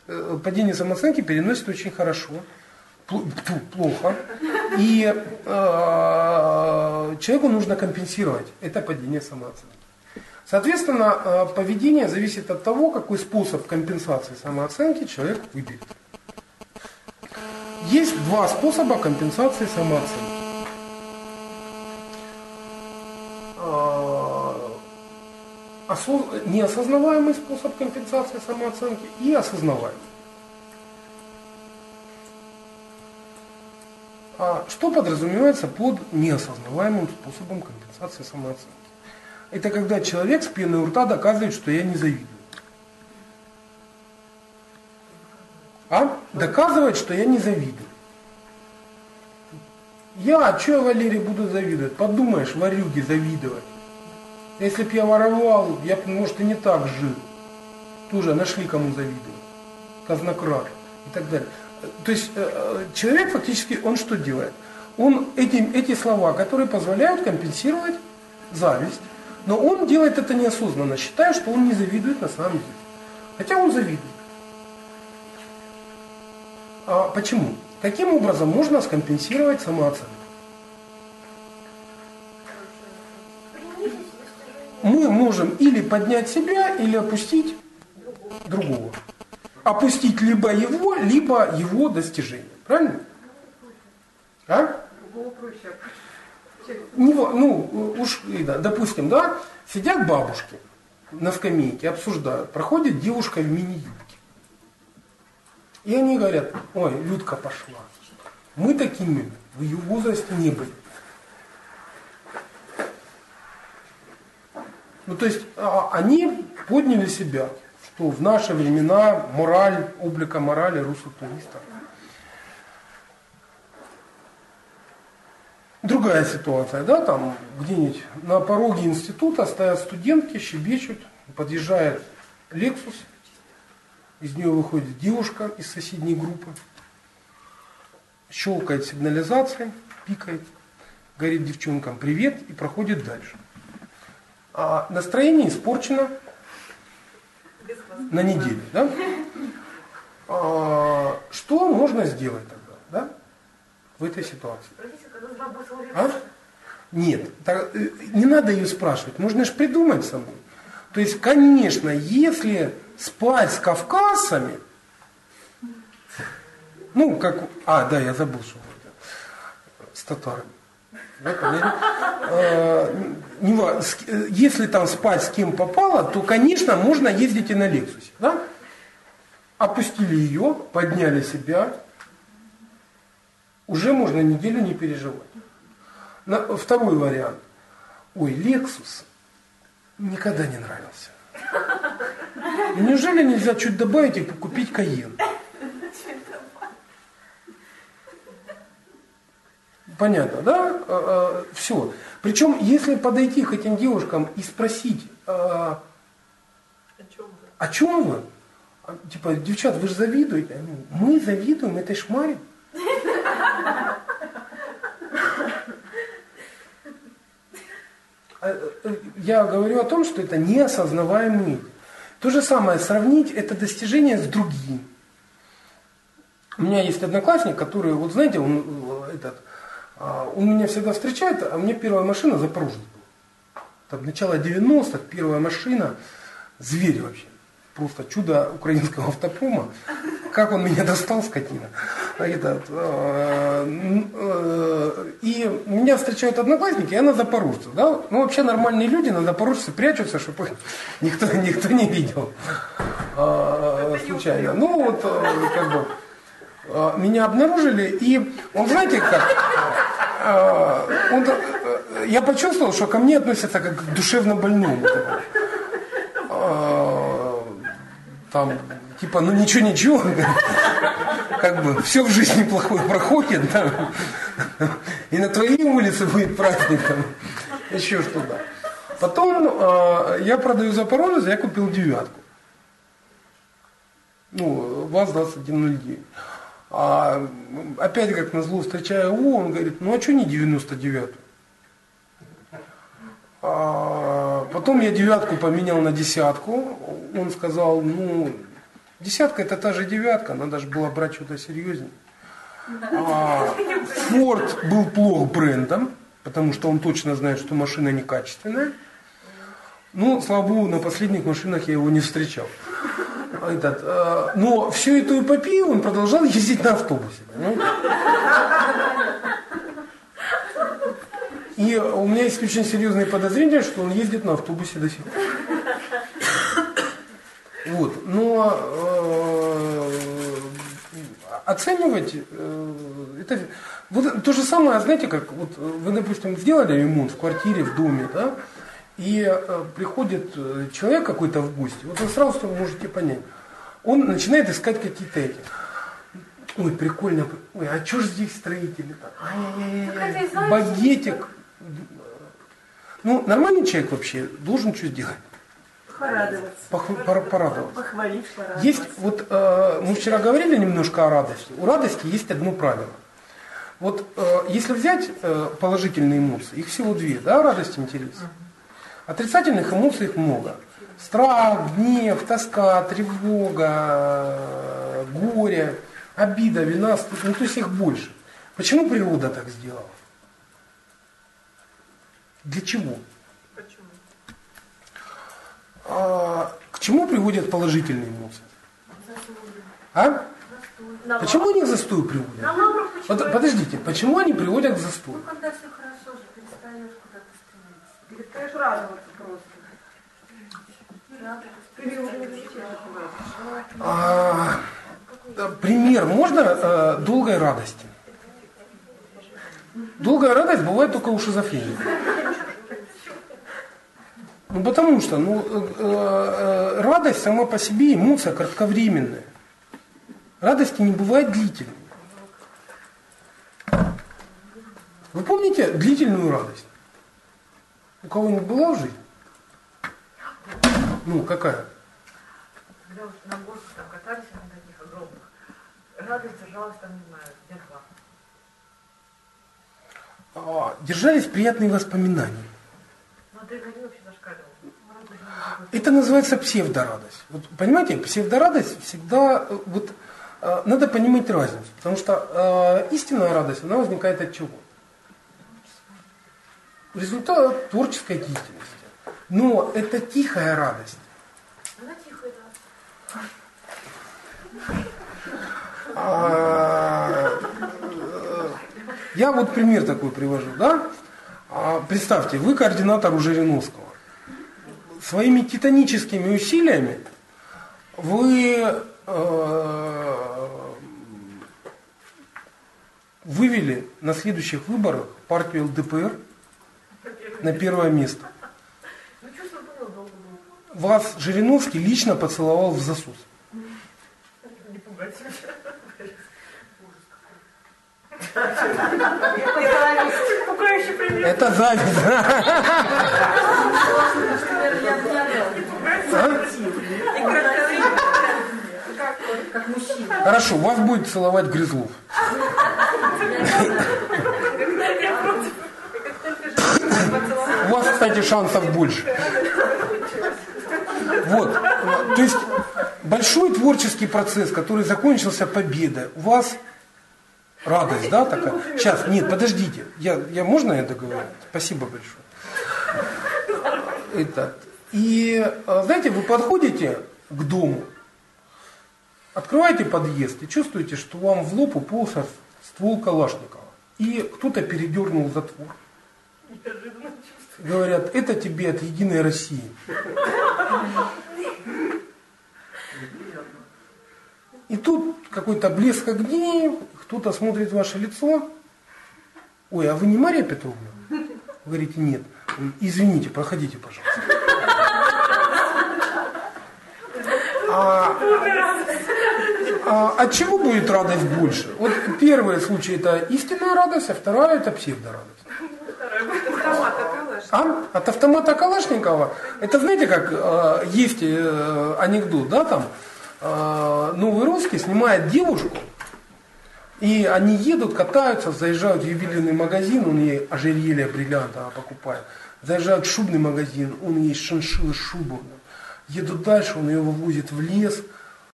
падение самооценки переносит очень хорошо, плохо. И человеку нужно компенсировать это падение самооценки. Соответственно, поведение зависит от того, какой способ компенсации самооценки человек выберет. Есть два способа компенсации самооценки. Неосознаваемый способ компенсации самооценки и осознаваемый. Что подразумевается под неосознаваемым способом компенсации самооценки? Это когда человек с пеной у рта доказывает, что я не завидую. Доказывает, что я не завидую. Что я Валерий буду завидовать? Подумаешь, ворюги завидовать. Если б я воровал, я бы, может, и не так жил. Тоже нашли кому завидовать. Казнократ и так далее. То есть человек фактически, он что делает? Он эти слова, которые позволяют компенсировать зависть, но он делает это неосознанно, считая, что он не завидует на самом деле. Хотя он завидует. Почему? Каким образом можно скомпенсировать самооценку? Мы можем или поднять себя, или опустить другого. Опустить либо его достижение. Правильно? Допустим, сидят бабушки на скамейке, обсуждают. Проходит девушка в мини-юбке. И они говорят: ой, Людка пошла. Мы такими в ее возрасте не были. То есть они подняли себя, что в наши времена мораль, облика морали руссо-туристов. Другая ситуация, там где-нибудь на пороге института стоят студентки, щебечут, подъезжает Lexus, из нее выходит девушка из соседней группы, щелкает сигнализацией, пикает, говорит девчонкам привет и проходит дальше. Настроение испорчено на неделю. Что можно сделать тогда, в этой ситуации? Нет, не надо ее спрашивать, можно же придумать самому. То есть, конечно, если спать с кавказцами, я забыл, что с татарами. Если там спать с кем попало, то, конечно, можно ездить и на Лексусе. Опустили ее, подняли себя, уже можно неделю не переживать. Второй вариант. Ой, Lexus никогда не нравился. Неужели нельзя чуть добавить и купить Cayenne? Понятно, да? Все. Причем, если подойти к этим девушкам и спросить, о чем вы? Типа, девчат, вы же завидуете? Мы завидуем этой шмаре. Я говорю о том, что это неосознаваемый. То же самое, сравнить это достижение с другим. У меня есть одноклассник, который, знаете, он меня всегда встречает, а у меня первая машина Запорожец была. Там начало 90-х, первая машина, зверь вообще. Просто чудо украинского автопрома. Как он меня достал, скотина. И меня встречают одноклассники, я на запорожцев. Вообще нормальные люди на запорожце прячутся, чтобы никто не видел. Случайно. Меня обнаружили, и он, знаете как, я почувствовал, что ко мне относятся как к душевно больному. Там, типа, ничего, как бы, все в жизни плохое проходит, и на твоей улице будет праздник, еще что-то. Потом я продаю Запорожец, я купил 9. ВАЗ-2109. Опять как назло встречаю его, он говорит, а что не 99? Потом я 9 поменял на 10. Он сказал, Десятка это та же девятка, надо же было брать что-то серьезнее. Форд был плох брендом, потому что он точно знает, что машина некачественная. Но, слава богу, на последних машинах я его не встречал. Но всю эту эпопею он продолжал ездить на автобусе. Понимаете? И у меня есть очень серьезные подозрения, что он ездит на автобусе до сих пор. Вот. Но оценивать это вот то же самое, знаете, как вот вы, допустим, сделали ремонт в квартире, в доме, да, и приходит человек какой-то в гости, вот вы сразу можете понять, он начинает искать какие-то эти. Ой, прикольно, ой, а что ж здесь строители? Ай-яй-яй-яй, багетик. Ну, нормальный человек вообще должен что сделать? Порадоваться. Похвалить, порадоваться. Есть, вот мы вчера говорили немножко о радости. У радости есть одно правило. Вот если взять положительные эмоции, их всего две, да, радость, интерес. Отрицательных эмоций их много. Страх, гнев, тоска, тревога, горе, обида, вина, стыд, ну то есть их больше. Почему природа так сделала? Для чего? Почему? К чему приводят положительные эмоции? А? Почему они к застою приводят? Вот, подождите, почему они приводят к застою? Ну, когда все хорошо же, перестаешь куда-то стремиться. Перестаешь радоваться просто. Пример можно долгой радости? Долгая радость бывает только у шизофреников. Ну потому что радость сама по себе эмоция кратковременная. Радости не бывает длительной. Вы помните длительную радость? У кого-нибудь была в жизни? Ну, какая? Когда вот на горке там катались на таких огромных, радость держалась там, не знаю, дня два. Держались приятные воспоминания. Ну, адреналин вообще зашкаливал. Это называется псевдорадость. Вот, понимаете, псевдорадость всегда, вот, надо понимать разницу. Потому что истинная радость, она возникает от чего? Результат творческой деятельности. Но это тихая радость. Она тихая, да. Я вот пример такой привожу, да? Представьте, вы координатор у Жириновского. Своими титаническими усилиями вы вывели на следующих выборах партию ЛДПР на первое место. ну чувство было долго было. Вас Жириновский лично поцеловал в засос. Не пугать. Пугающий пример. Это зависть. Как мужчина. Хорошо, вас будет целовать Грызлов. У вас, кстати, шансов больше. Вот. То есть большой творческий процесс, который закончился победой. У вас радость, да, такая? Сейчас, нет, подождите. Можно я договорю? Спасибо большое. И, знаете, вы подходите к дому, открываете подъезд и чувствуете, что вам в лоб уполз ствол Калашникова. И кто-то передернул затвор. Говорят, это тебе от Единой России. И тут какой-то блеск огней, кто-то смотрит в ваше лицо. Ой, а вы не Мария Петровна? Вы говорите, нет. Извините, проходите, пожалуйста. От чего будет радость больше? Вот первый случай это истинная радость, а вторая это псевдорадость. От автомата Калашникова. Это знаете, как есть анекдот, да, там новый русский снимает девушку, и они едут, катаются, заезжают в ювелирный магазин, он ей ожерелье бриллиантовое покупает. Заезжают в шубный магазин, он ей шиншиллы шубу. Едут дальше, он ее вывозит в лес,